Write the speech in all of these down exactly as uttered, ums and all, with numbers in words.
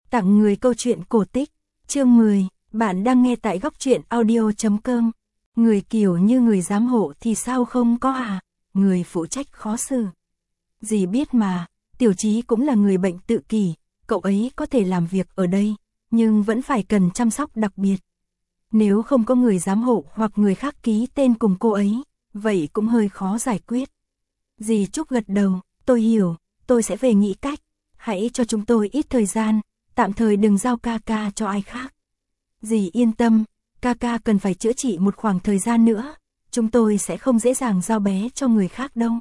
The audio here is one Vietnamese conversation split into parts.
Tặng người câu chuyện cổ tích. Chương mười, bạn đang nghe tại góc truyện audio chấm com. Người kiểu như người giám hộ thì sao không có à? Người phụ trách khó xử. Dì biết mà, Tiểu Chí cũng là người bệnh tự kỷ, cậu ấy có thể làm việc ở đây, nhưng vẫn phải cần chăm sóc đặc biệt. Nếu không có người giám hộ hoặc người khác ký tên cùng cô ấy, vậy cũng hơi khó giải quyết. Dì Trúc gật đầu, tôi hiểu, tôi sẽ về nghĩ cách. Hãy cho chúng tôi ít thời gian, tạm thời đừng giao ca ca cho ai khác. Dì yên tâm, ca ca cần phải chữa trị một khoảng thời gian nữa, chúng tôi sẽ không dễ dàng giao bé cho người khác đâu.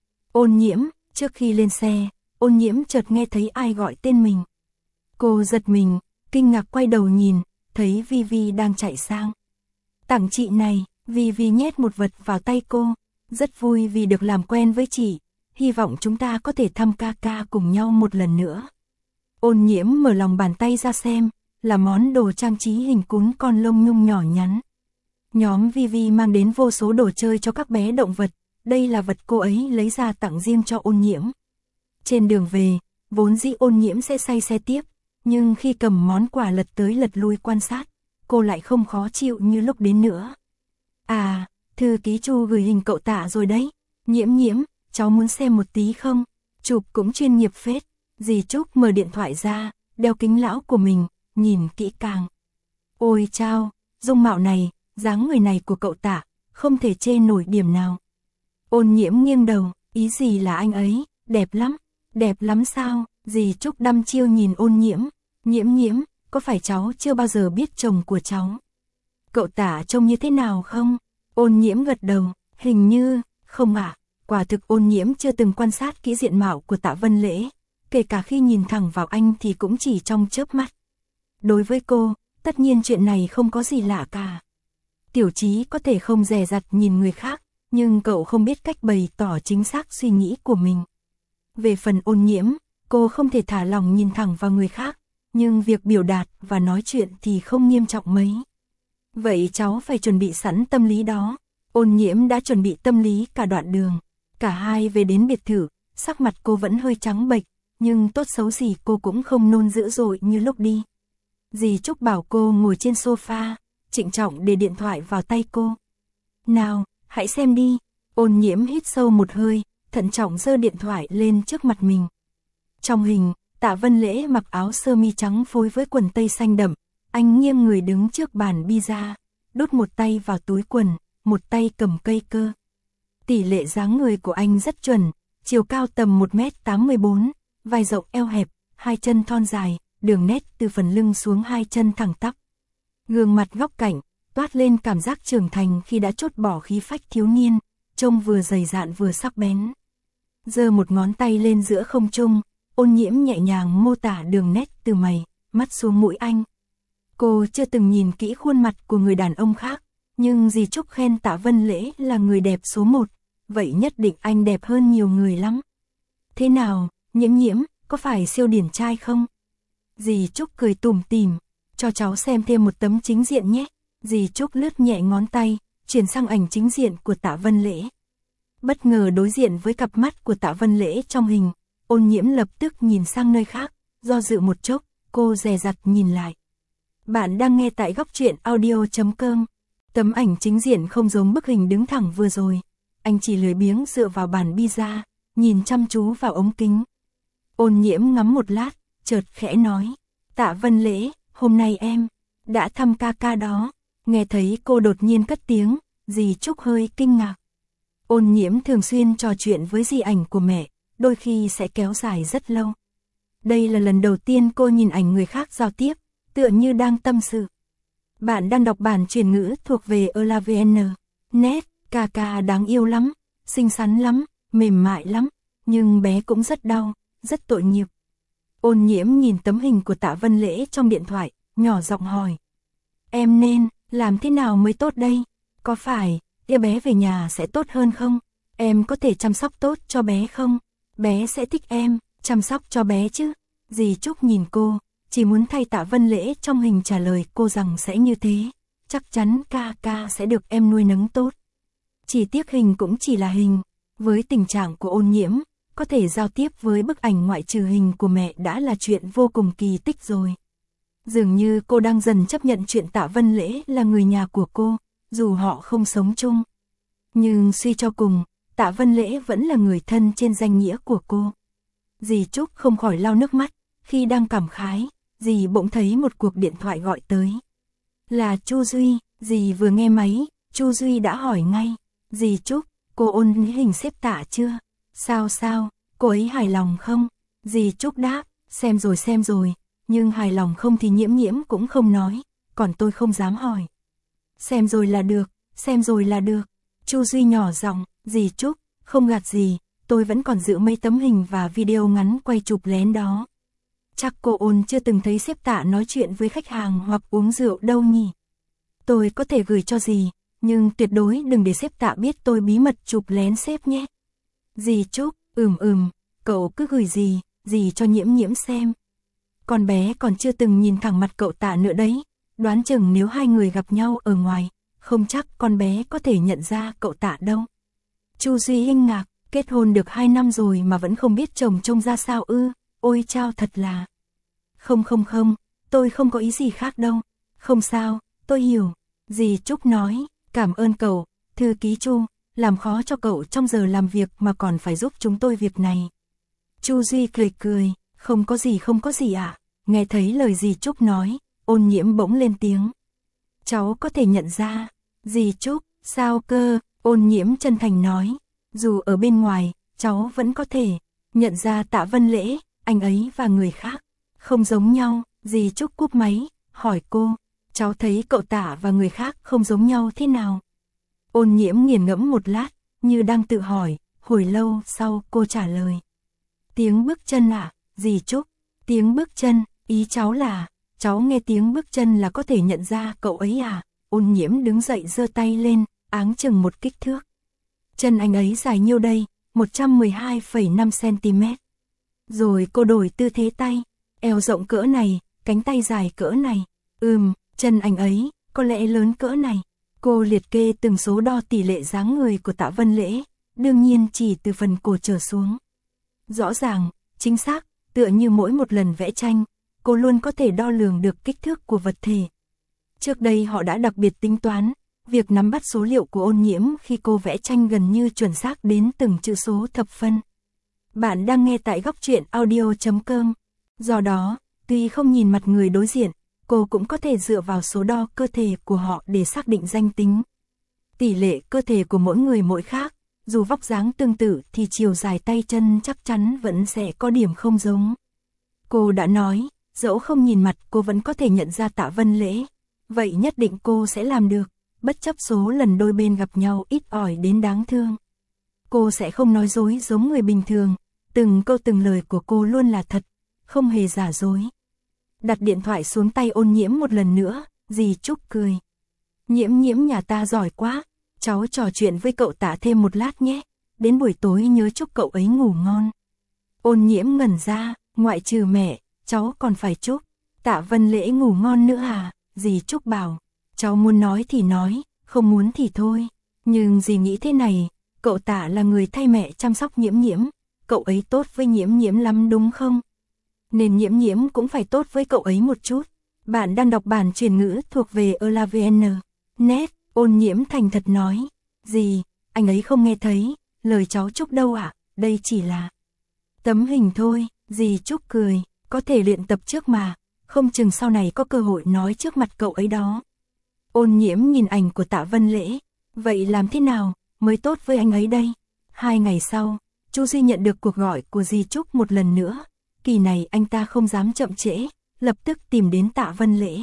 Ôn Nhiễm, trước khi lên xe, Ôn Nhiễm chợt nghe thấy ai gọi tên mình. Cô giật mình, kinh ngạc quay đầu nhìn, thấy Vi Vi đang chạy sang. Tặng chị này, Vi Vi nhét một vật vào tay cô, rất vui vì được làm quen với chị, hy vọng chúng ta có thể thăm ca ca cùng nhau một lần nữa. Ôn Nhiễm mở lòng bàn tay ra xem, là món đồ trang trí hình cún con lông nhung nhỏ nhắn. Nhóm Vi Vi mang đến vô số đồ chơi cho các bé động vật, đây là vật cô ấy lấy ra tặng riêng cho Ôn Nhiễm. Trên đường về, vốn dĩ Ôn Nhiễm sẽ say xe tiếp, nhưng khi cầm món quà lật tới lật lui quan sát, cô lại không khó chịu như lúc đến nữa. À, thư ký Chu gửi hình cậu Tạ rồi đấy. Nhiễm Nhiễm, cháu muốn xem một tí không? Chụp cũng chuyên nghiệp phết. Dì Trúc mở điện thoại ra, đeo kính lão của mình, nhìn kỹ càng. Ôi chao, dung mạo này, dáng người này của cậu Tạ, không thể chê nổi điểm nào. Ôn Nhiễm nghiêng đầu, ý gì là anh ấy, đẹp lắm, đẹp lắm sao? Dì Trúc đăm chiêu nhìn Ôn Nhiễm, Nhiễm Nhiễm, có phải cháu chưa bao giờ biết chồng của cháu? Cậu Tạ trông như thế nào không? Ôn Nhiễm gật đầu, hình như, không ạ, quả thực Ôn Nhiễm chưa từng quan sát kỹ diện mạo của Tạ Vân Lễ, kể cả khi nhìn thẳng vào anh thì cũng chỉ trong chớp mắt. Đối với cô, tất nhiên chuyện này không có gì lạ cả. Tiểu Chí có thể không dè dặt nhìn người khác, nhưng cậu không biết cách bày tỏ chính xác suy nghĩ của mình. Về phần Ôn Nhiễm, cô không thể thả lòng nhìn thẳng vào người khác, nhưng việc biểu đạt và nói chuyện thì không nghiêm trọng mấy. Vậy cháu phải chuẩn bị sẵn tâm lý đó. Ôn Nhiễm đã chuẩn bị tâm lý cả đoạn đường. Cả hai về đến biệt thự, sắc mặt cô vẫn hơi trắng bệch, nhưng tốt xấu gì cô cũng không nôn dữ dội như lúc đi. Dì Trúc bảo cô ngồi trên sofa, trịnh trọng để điện thoại vào tay cô. Nào, hãy xem đi. Ôn Nhiễm hít sâu một hơi, thận trọng giơ điện thoại lên trước mặt mình. Trong hình, Tạ Vân Lễ mặc áo sơ mi trắng phối với quần tây xanh đậm, anh nghiêng người đứng trước bàn pizza, đút một tay vào túi quần, một tay cầm cây cơ. Tỷ lệ dáng người của anh rất chuẩn, chiều cao tầm một mét tám mươi bốn, vai rộng eo hẹp, hai chân thon dài, đường nét từ phần lưng xuống hai chân thẳng tắp. Gương mặt góc cạnh, toát lên cảm giác trưởng thành khi đã chốt bỏ khí phách thiếu niên, trông vừa dày dạn vừa sắc bén. Giơ một ngón tay lên giữa không trung, Ôn Nhiễm nhẹ nhàng mô tả đường nét từ mày, mắt xuống mũi anh. Cô chưa từng nhìn kỹ khuôn mặt của người đàn ông khác, nhưng dì Trúc khen Tạ Vân Lễ là người đẹp số một, vậy nhất định anh đẹp hơn nhiều người lắm. Thế nào, Nhiễm Nhiễm, có phải siêu điển trai không? Dì Trúc cười tủm tỉm, cho cháu xem thêm một tấm chính diện nhé. Dì Trúc lướt nhẹ ngón tay, chuyển sang ảnh chính diện của Tạ Vân Lễ. Bất ngờ đối diện với cặp mắt của Tạ Vân Lễ trong hình, Ôn Nhiễm lập tức nhìn sang nơi khác, do dự một chốc, cô dè dặt nhìn lại. Bạn đang nghe tại góc truyện audio chấm com. Tấm ảnh chính diện không giống bức hình đứng thẳng vừa rồi. Anh chỉ lười biếng dựa vào bàn pizza, nhìn chăm chú vào ống kính. Ôn Nhiễm ngắm một lát, chợt khẽ nói. Tạ Vân Lễ, hôm nay em đã thăm ca ca đó. Nghe thấy cô đột nhiên cất tiếng, dì Trúc hơi kinh ngạc. Ôn Nhiễm thường xuyên trò chuyện với dì ảnh của mẹ, đôi khi sẽ kéo dài rất lâu. Đây là lần đầu tiên cô nhìn ảnh người khác giao tiếp, tựa như đang tâm sự. Bạn đang đọc bản truyền ngữ thuộc về Elavn. Nét, ca ca đáng yêu lắm, xinh xắn lắm, mềm mại lắm, nhưng bé cũng rất đau, rất tội nghiệp. Ôn Nhiễm nhìn tấm hình của Tạ Vân Lễ trong điện thoại, nhỏ giọng hỏi. Em nên làm thế nào mới tốt đây? Có phải đưa bé về nhà sẽ tốt hơn không? Em có thể chăm sóc tốt cho bé không? Bé sẽ thích em, chăm sóc cho bé chứ? Dì Trúc nhìn cô, chỉ muốn thay Tạ Vân Lễ trong hình trả lời cô rằng sẽ như thế. Chắc chắn ca ca sẽ được em nuôi nấng tốt. Chỉ tiếc hình cũng chỉ là hình. Với tình trạng của Ôn Nhiễm, có có thể giao tiếp với bức ảnh ngoại trừ hình của mẹ đã là chuyện vô cùng kỳ tích rồi. Dường như cô đang dần chấp nhận chuyện Tạ Vân Lễ là người nhà của cô, dù họ không sống chung. Nhưng suy cho cùng, Tạ Vân Lễ vẫn là người thân trên danh nghĩa của cô. Dì Trúc không khỏi lau nước mắt, khi đang cảm khái, dì bỗng thấy một cuộc điện thoại gọi tới. Là Chu Duy, dì vừa nghe máy, Chu Duy đã hỏi ngay, dì Trúc, cô ôn hình xếp Tạ chưa? Sao sao, cô ấy hài lòng không? Dì Trúc đáp, xem rồi xem rồi, nhưng hài lòng không thì Nhiễm Nhiễm cũng không nói, còn tôi không dám hỏi. Xem rồi là được, xem rồi là được. Chu Duy nhỏ giọng, dì Trúc, không gạt gì, tôi vẫn còn giữ mấy tấm hình và video ngắn quay chụp lén đó. Chắc cô ôn chưa từng thấy sếp Tạ nói chuyện với khách hàng hoặc uống rượu đâu nhỉ. Tôi có thể gửi cho dì, nhưng tuyệt đối đừng để sếp Tạ biết tôi bí mật chụp lén sếp nhé. Dì Trúc, ừm ừm, cậu cứ gửi dì, dì cho Nhiễm Nhiễm xem. Con bé còn chưa từng nhìn thẳng mặt cậu Tạ nữa đấy, đoán chừng nếu hai người gặp nhau ở ngoài, không chắc con bé có thể nhận ra cậu Tạ đâu. Chu Duy kinh ngạc, kết hôn được hai năm rồi mà vẫn không biết chồng trông ra sao ư, ôi chao thật là. Không không không, tôi không có ý gì khác đâu, không sao, tôi hiểu. Dì Trúc nói, cảm ơn cậu, thư ký Chu, làm khó cho cậu trong giờ làm việc mà còn phải giúp chúng tôi việc này. Chu Duy cười cười, không có gì không có gì ạ. À. Nghe thấy lời dì Trúc nói, Ôn Nhiễm bỗng lên tiếng. Cháu có thể nhận ra, dì Trúc, sao cơ, Ôn Nhiễm chân thành nói, dù ở bên ngoài, cháu vẫn có thể nhận ra Tạ Vân Lễ, anh ấy và người khác không giống nhau. Dì Trúc cúp máy, hỏi cô, cháu thấy cậu Tạ và người khác không giống nhau thế nào? Ôn Nhiễm nghiền ngẫm một lát, như đang tự hỏi, hồi lâu sau cô trả lời. Tiếng bước chân à, dì Trúc, tiếng bước chân, ý cháu là, cháu nghe tiếng bước chân là có thể nhận ra cậu ấy à? Ôn Nhiễm đứng dậy giơ tay lên, áng chừng một kích thước. Chân anh ấy dài nhiêu đây? một trăm mười hai phẩy năm xăng-ti-mét. Rồi cô đổi tư thế tay, eo rộng cỡ này, cánh tay dài cỡ này. Ừm, chân anh ấy, có lẽ lớn cỡ này. Cô liệt kê từng số đo tỷ lệ dáng người của Tạ Vân Lễ, đương nhiên chỉ từ phần cổ trở xuống. Rõ ràng, chính xác, tựa như mỗi một lần vẽ tranh, cô luôn có thể đo lường được kích thước của vật thể. Trước đây họ đã đặc biệt tính toán, việc nắm bắt số liệu của Ôn Nhiễm khi cô vẽ tranh gần như chuẩn xác đến từng chữ số thập phân. Bạn đang nghe tại góc truyện audio chấm com. Do đó, tuy không nhìn mặt người đối diện, cô cũng có thể dựa vào số đo cơ thể của họ để xác định danh tính. Tỷ lệ cơ thể của mỗi người mỗi khác, dù vóc dáng tương tự thì chiều dài tay chân chắc chắn vẫn sẽ có điểm không giống. Cô đã nói, dẫu không nhìn mặt cô vẫn có thể nhận ra Tạ Vân Lễ. Vậy nhất định cô sẽ làm được, bất chấp số lần đôi bên gặp nhau ít ỏi đến đáng thương. Cô sẽ không nói dối giống người bình thường, từng câu từng lời của cô luôn là thật, không hề giả dối. Đặt điện thoại xuống tay Ôn Nhiễm một lần nữa, dì Trúc cười. Nhiễm Nhiễm nhà ta giỏi quá, cháu trò chuyện với cậu Tạ thêm một lát nhé, đến buổi tối nhớ chúc cậu ấy ngủ ngon. Ôn Nhiễm ngẩn ra, ngoại trừ mẹ, cháu còn phải chúc Tạ Vân Lễ ngủ ngon nữa à? Dì Trúc bảo, cháu muốn nói thì nói, không muốn thì thôi. Nhưng dì nghĩ thế này, cậu Tạ là người thay mẹ chăm sóc Nhiễm Nhiễm, cậu ấy tốt với Nhiễm Nhiễm lắm đúng không? Nên Nhiễm Nhiễm cũng phải tốt với cậu ấy một chút. Bạn đang đọc bản truyền ngữ thuộc về elavn chấm net. Ôn Nhiễm thành thật nói, dì, anh ấy không nghe thấy, lời cháu Trúc đâu ạ, à? Đây chỉ là tấm hình thôi. Dì Trúc cười, có thể luyện tập trước mà, không chừng sau này có cơ hội nói trước mặt cậu ấy đó. Ôn Nhiễm nhìn ảnh của Tạ Vân Lễ, vậy làm thế nào mới tốt với anh ấy đây? Hai ngày sau, Chu Duy nhận được cuộc gọi của dì Trúc một lần nữa, kỳ này anh ta không dám chậm trễ, lập tức tìm đến Tạ Vân Lễ.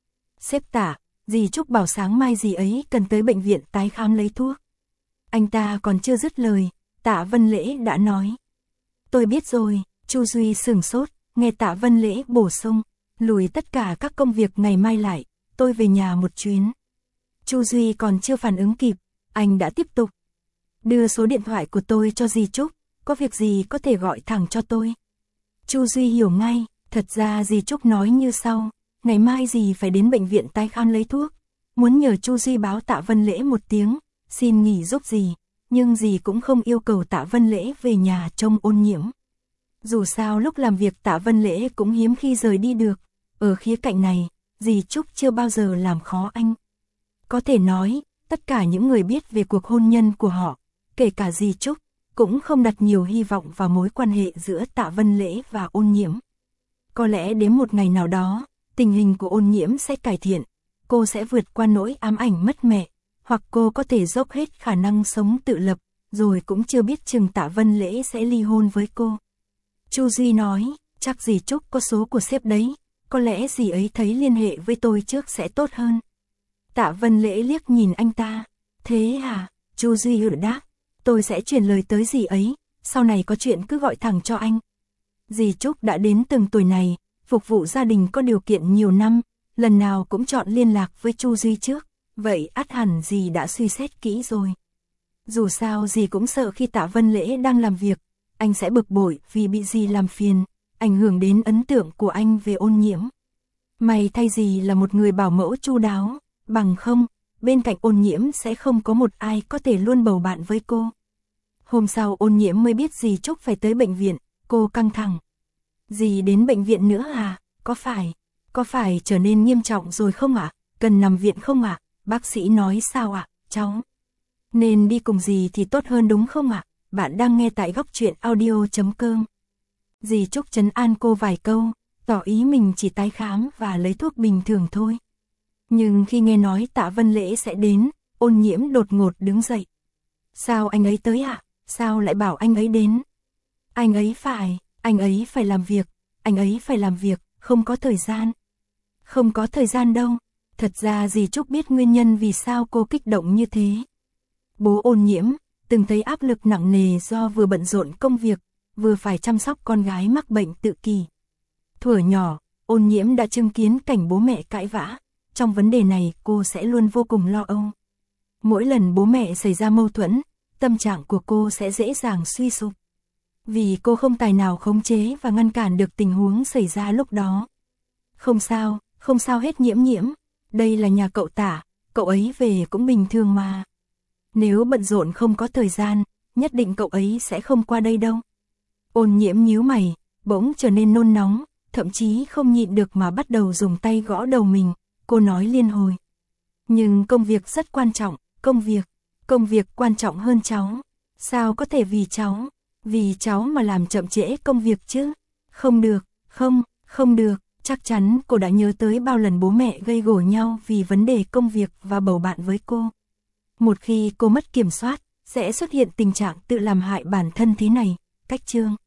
Sếp Tạ, dì Trúc bảo sáng mai dì ấy cần tới bệnh viện tái khám lấy thuốc. Anh ta còn chưa dứt lời, Tạ Vân Lễ đã nói. Tôi biết rồi. Chu Duy sửng sốt, nghe Tạ Vân Lễ bổ sung, lùi tất cả các công việc ngày mai lại, tôi về nhà một chuyến. Chu Duy còn chưa phản ứng kịp, anh đã tiếp tục. Đưa số điện thoại của tôi cho dì Trúc, có việc gì có thể gọi thẳng cho tôi. Chu Duy hiểu ngay, thật ra dì Trúc nói như sau, ngày mai dì phải đến bệnh viện tái khám lấy thuốc, muốn nhờ Chu Duy báo Tạ Vân Lễ một tiếng, xin nghỉ giúp dì, nhưng dì cũng không yêu cầu Tạ Vân Lễ về nhà trông Ôn Nhiễm. Dù sao lúc làm việc Tạ Vân Lễ cũng hiếm khi rời đi được, ở khía cạnh này, dì Trúc chưa bao giờ làm khó anh. Có thể nói, tất cả những người biết về cuộc hôn nhân của họ, kể cả dì Trúc, cũng không đặt nhiều hy vọng vào mối quan hệ giữa Tạ Vân Lễ và Ôn Nhiễm. Có lẽ đến một ngày nào đó, tình hình của Ôn Nhiễm sẽ cải thiện, cô sẽ vượt qua nỗi ám ảnh mất mẹ, hoặc cô có thể dốc hết khả năng sống tự lập, rồi cũng chưa biết chừng Tạ Vân Lễ sẽ ly hôn với cô. Chu Duy nói, chắc dì Trúc có số của sếp đấy, có lẽ dì ấy thấy liên hệ với tôi trước sẽ tốt hơn. Tạ Vân Lễ liếc nhìn anh ta, thế hả? Chu Duy hử đáp, tôi sẽ truyền lời tới dì ấy, sau này có chuyện cứ gọi thẳng cho anh. Dì Trúc đã đến từng tuổi này, phục vụ gia đình có điều kiện nhiều năm, lần nào cũng chọn liên lạc với Chu Duy trước, vậy ắt hẳn dì đã suy xét kỹ rồi. Dù sao dì cũng sợ khi Tạ Vân Lễ đang làm việc, anh sẽ bực bội vì bị dì làm phiền, ảnh hưởng đến ấn tượng của anh về Ôn Nhiễm. May thay dì là một người bảo mẫu chu đáo, bằng không, bên cạnh Ôn Nhiễm sẽ không có một ai có thể luôn bầu bạn với cô. Hôm sau Ôn Nhiễm mới biết dì Trúc phải tới bệnh viện, cô căng thẳng. Dì đến bệnh viện nữa à? Có phải, có phải trở nên nghiêm trọng rồi không ạ? À? Cần nằm viện không ạ? À? Bác sĩ nói sao ạ? À? Cháu nên đi cùng dì thì tốt hơn đúng không ạ? À? Bạn đang nghe tại góc truyện audio chấm com. Dì Trúc trấn an cô vài câu, tỏ ý mình chỉ tái khám và lấy thuốc bình thường thôi. Nhưng khi nghe nói Tạ Vân Lễ sẽ đến, Ôn Nhiễm đột ngột đứng dậy. Sao anh ấy tới ạ? À? Sao lại bảo anh ấy đến? Anh ấy phải, anh ấy phải làm việc, anh ấy phải làm việc, không có thời gian. Không có thời gian đâu, thật ra dì Trúc biết nguyên nhân vì sao cô kích động như thế. Bố Ôn Nhiễm từng thấy áp lực nặng nề do vừa bận rộn công việc, vừa phải chăm sóc con gái mắc bệnh tự kỷ. Thuở nhỏ, Ôn Nhiễm đã chứng kiến cảnh bố mẹ cãi vã, trong vấn đề này cô sẽ luôn vô cùng lo âu. Mỗi lần bố mẹ xảy ra mâu thuẫn, tâm trạng của cô sẽ dễ dàng suy sụp. Vì cô không tài nào khống chế và ngăn cản được tình huống xảy ra lúc đó. Không sao, không sao hết Nhiễm Nhiễm, đây là nhà cậu Tạ, cậu ấy về cũng bình thường mà. Nếu bận rộn không có thời gian, nhất định cậu ấy sẽ không qua đây đâu. Ôn Nhiễm nhíu mày, bỗng trở nên nôn nóng, thậm chí không nhịn được mà bắt đầu dùng tay gõ đầu mình, cô nói liên hồi. Nhưng công việc rất quan trọng, công việc, công việc quan trọng hơn cháu. Sao có thể vì cháu, vì cháu mà làm chậm trễ công việc chứ? Không được, không, không được, chắc chắn cô đã nhớ tới bao lần bố mẹ gây gổ nhau vì vấn đề công việc và bầu bạn với cô. Một khi cô mất kiểm soát, sẽ xuất hiện tình trạng tự làm hại bản thân thế này. Cách chương